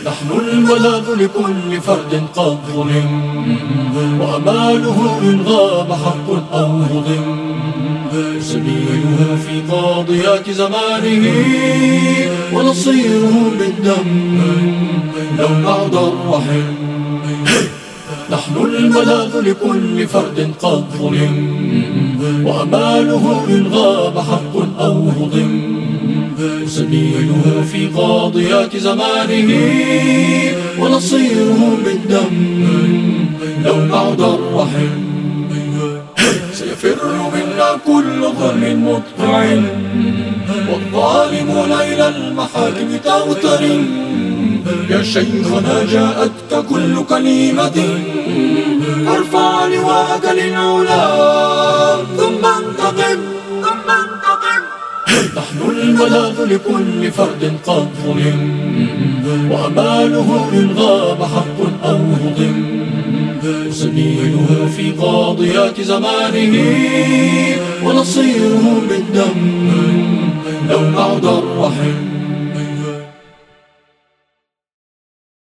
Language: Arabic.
نحن الملاذ لكل فرد قد ظلم، وأماله إن غاب حق أو هضم، سبيله في قاضيات زمانه ونصيره بالدم لو بعد الرحم. نحن الملاذ لكل فرد قد ظلم، وأماله إن غاب حق أو هضم، سبيله في قاضيات زمانه ونصيره بالدم لو بعد الرحم. سيفر منا كل ظلم مدقع، والظالمون إلى المحاكم تغترم. يا شيخنا جاءتك كل كلمة، فارفع لواءك للعلا ثم انتقم. نحن الملاذ لكل فرد قد ظلم، وأماله إن غاب حق أو هضم، سبيله في قاضيات زمانه ونصيره بالدم لو بعد الرحم.